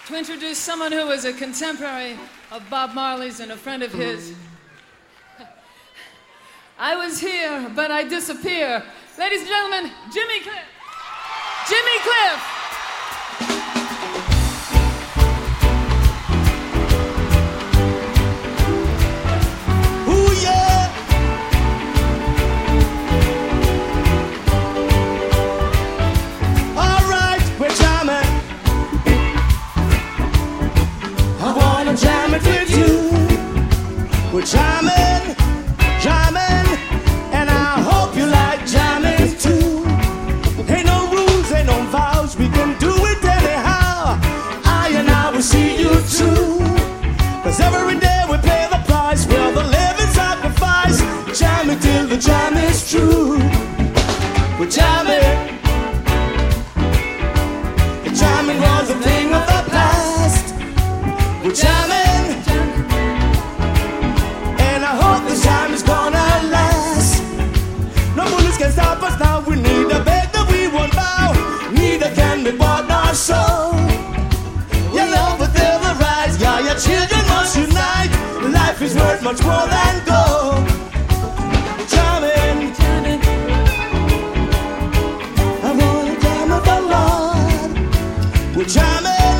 to introduce someone who was a contemporary of Bob Marley's and a friend of his. I was here, but I disappear. Ladies and gentlemen, Jimmy Cliff. Jimmy Cliff. We're jamming, jamming, and I hope you like jamming too. Ain't no rules, ain't no vows, we can do it anyhow. I will see you too. 'Cause every day we pay the price, we're the living sacrifice. Jamming till the jam is true. We're jamming. Jamming was a thing of the past. We're jamming. Time is gonna last. No bullets can stop us now. We need a beg that we won't bow. Neither can be bought nor sold. Your love will never rise. Yeah, your children must unite. Life is worth much more than gold. Jamming, I wanna jam with the Lord. We're jamming,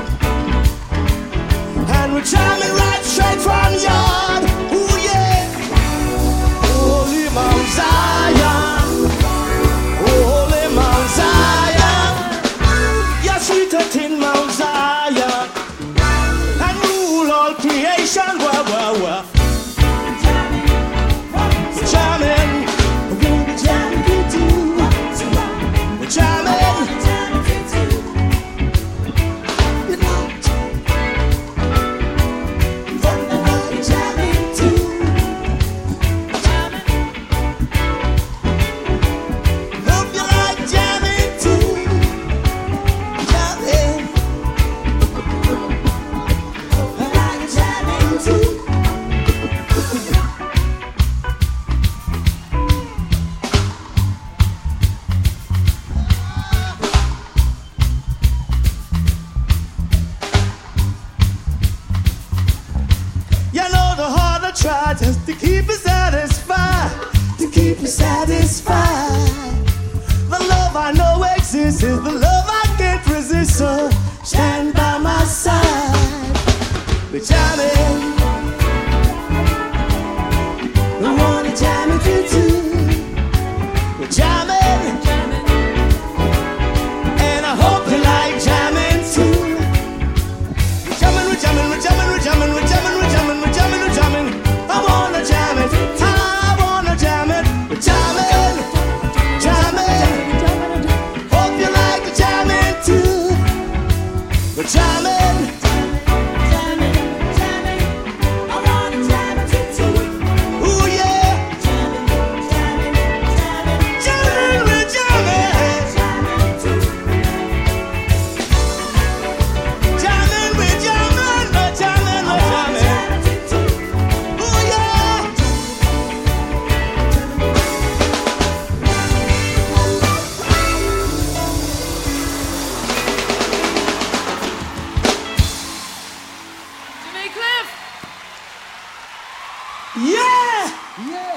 and we're jamming right straight from yard. Zion, holy Mount Zion, you're seated in Mount Zion, and rule all creation. Well. Jamming, we're jamming too. We're jamming, you know. We're jamming too. Try just to keep me satisfied, to keep me satisfied. The love I know exists is the love